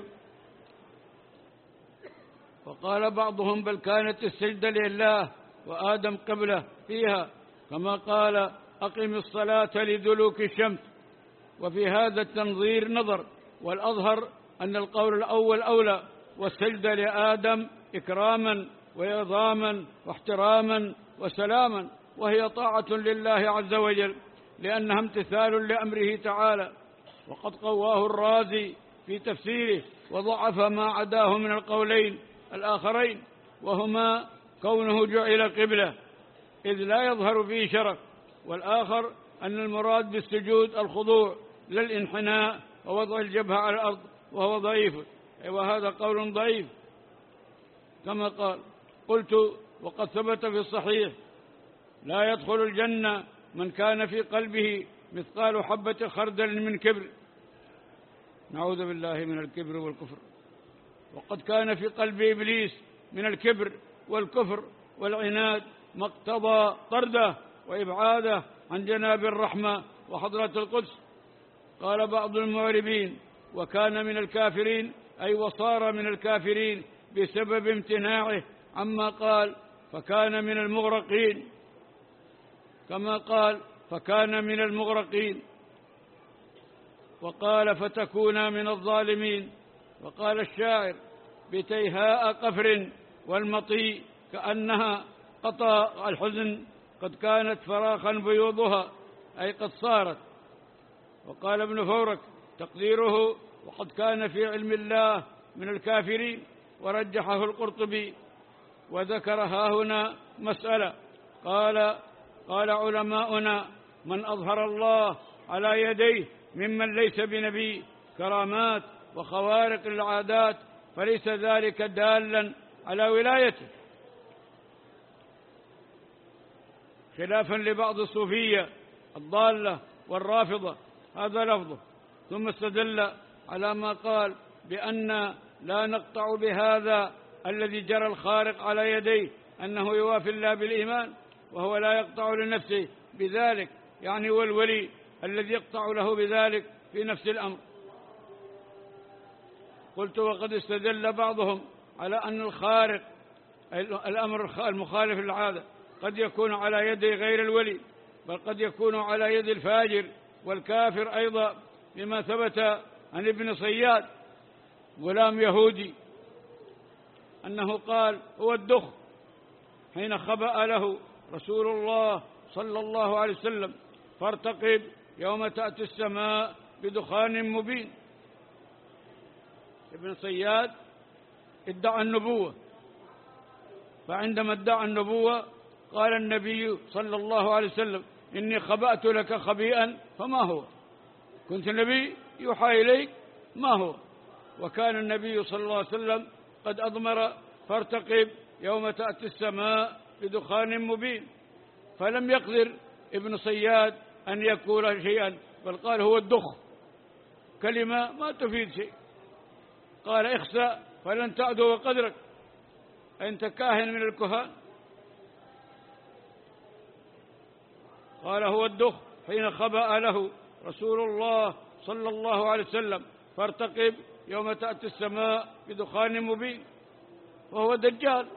وقال بعضهم: بل كانت السجدة لله وآدم قبله فيها، كما قال: أقم الصلاة لدلوك الشمس. وفي هذا التنظير نظر، والأظهر أن القول الأول أولى، والسجدة لآدم إكراما وإعظاما واحتراما وسلاما، وهي طاعة لله عز وجل لأنها امتثال لأمره تعالى. وقد قواه الرازي في تفسيره وضعف ما عداه من القولين الآخرين، وهما كونه جعل قبلة إذ لا يظهر فيه شرف، والآخر أن المراد بالسجود الخضوع لا الانحناء ووضع الجبهة على الأرض، وهو ضعيف، وهذا قول ضعيف كما قال. قلت: وقد ثبت في الصحيح: لا يدخل الجنة من كان في قلبه مثقال حبة خردل من كبر. نعوذ بالله من الكبر والكفر. وقد كان في قلب إبليس من الكبر والكفر والعناد ما اقتضى طرده وإبعاده عن جناب الرحمة وحضرة القدس. قال بعض المعربين: وكان من الكافرين، أي وصار من الكافرين بسبب امتناعه عما قال، فكان من المغرقين، كما قال: فكان من المغرقين. وقال: فتكونا من الظالمين. وقال الشاعر: بتيهاء قفر والمطي كأنها قطع الحزن قد كانت فراخا بيوضها، أي قد صارت. وقال ابن فورك تقديره: وقد كان في علم الله من الكافرين. ورجحه القرطبي وذكرها هنا مسألة قال: قال علماؤنا: من أظهر الله على يديه ممن ليس بنبي كرامات وخوارق العادات فليس ذلك دالا على ولايته، خلافا لبعض الصوفية الضالة والرافضة. هذا لفظه. ثم استدل على ما قال بأن لا نقطع بهذا الذي جرى الخارق على يديه أنه يوافي الله بالإيمان وهو لا يقطع لنفسه بذلك، يعني هو الولي الذي يقطع له بذلك في نفس الأمر. قلت وقد استدل بعضهم على أن الخارق الأمر المخالف للعادة قد يكون على يد غير الولي، بل قد يكون على يد الفاجر والكافر أيضا، بما ثبت عن ابن صياد غلام يهودي أنه قال هو الدخ حين خبأ له رسول الله صلى الله عليه وسلم فارتقب يوم تأتي السماء بدخان مبين. ابن صياد ادعى النبوة، فعندما ادعى النبوة قال النبي صلى الله عليه وسلم إني خبأت لك خبيئا فما هو، كنت نبي يوحى إليك ما هو. وكان النبي صلى الله عليه وسلم قد أضمر فارتقب يوم تأتي السماء بدخان مبين، فلم يقدر ابن صياد أن يقول شيئا، بل قال هو الدخ، كلمة ما تفيد شيء. قال اخسأ فلن تعدو قدرك، أنت كاهن من الكهان. قال هو الدخ حين خبأ له رسول الله صلى الله عليه وسلم فارتقب يوم تأتي السماء بدخان مبين، وهو دجال.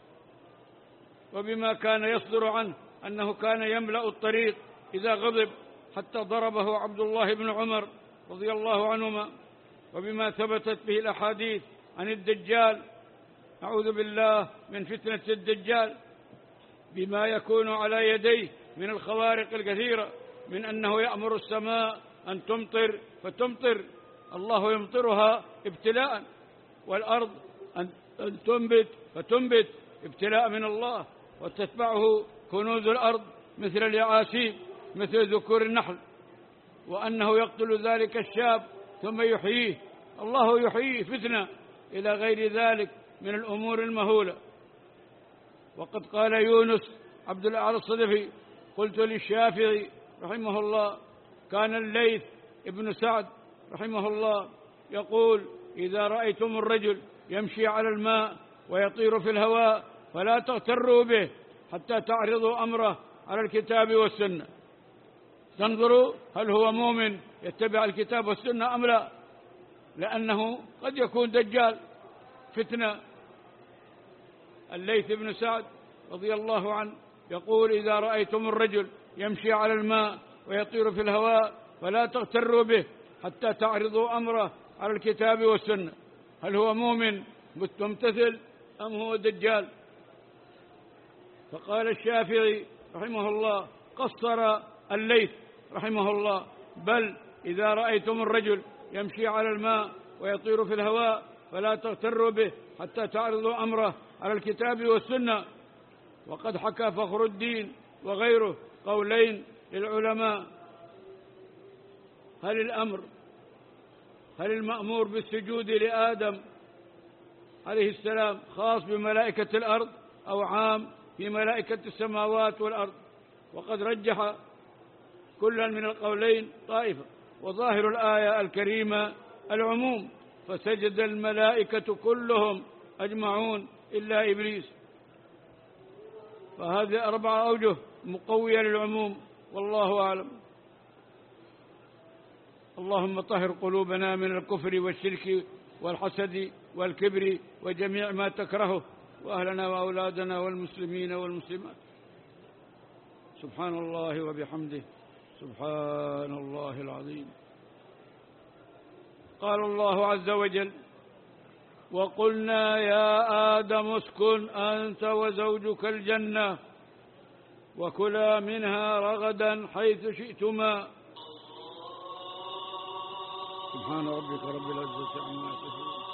وبما كان يصدر عنه أنه كان يملأ الطريق إذا غضب حتى ضربه عبد الله بن عمر رضي الله عنهما، وبما ثبتت به الأحاديث عن الدجال، أعوذ بالله من فتنة الدجال، بما يكون على يديه من الخوارق الكثيرة، من أنه يأمر السماء أن تمطر فتمطر، الله يمطرها ابتلاء، والأرض أن تنبت فتنبت ابتلاء من الله، وتتبعه كنوز الأرض مثل اليعاسيب مثل ذكور النحل، وأنه يقتل ذلك الشاب ثم يحييه، الله يحييه فتنة، إلى غير ذلك من الأمور المهولة. وقد قال يونس عبد الأعلى الصدفي قلت للشافعي رحمه الله كان الليث ابن سعد رحمه الله يقول إذا رأيتم الرجل يمشي على الماء ويطير في الهواء فلا تغتروا به حتى تعرضوا أمره على الكتاب والسنة، تنظروا هل هو مؤمن يتبع الكتاب والسنة أم لا، لأنه قد يكون دجال فتنة. الليث بن سعد رضي الله عنه يقول إذا رأيتم الرجل يمشي على الماء ويطير في الهواء فلا تغتروا به حتى تعرضوا أمره على الكتاب والسنة، هل هو مؤمن ممتثل أم هو دجال. فقال الشافعي رحمه الله قصر الليث رحمه الله بل إذا رأيتم الرجل يمشي على الماء ويطير في الهواء فلا تغتروا به حتى تعرضوا أمره على الكتاب والسنة. وقد حكى فخر الدين وغيره قولين للعلماء، هل الأمر هل المأمور بالسجود لآدم عليه السلام خاص بملائكة الأرض أو عام في ملائكة السماوات والأرض؟ وقد رجح كلا من القولين طائفة، وظاهر الآية الكريمة العموم، فسجد الملائكة كلهم أجمعون إلا إبليس. فهذه أربعة أوجه مقوية للعموم، والله أعلم. اللهم طهر قلوبنا من الكفر والشرك والحسد والكبر وجميع ما تكرهه، وأهلنا وأولادنا والمسلمين والمسلمات. سبحان الله وبحمده، سبحان الله العظيم. قال الله عز وجل وقلنا يا آدم اسكن أنت وزوجك الجنة وكلا منها رغدا حيث شئتما. سبحان ربك رب العزة عما يصفون.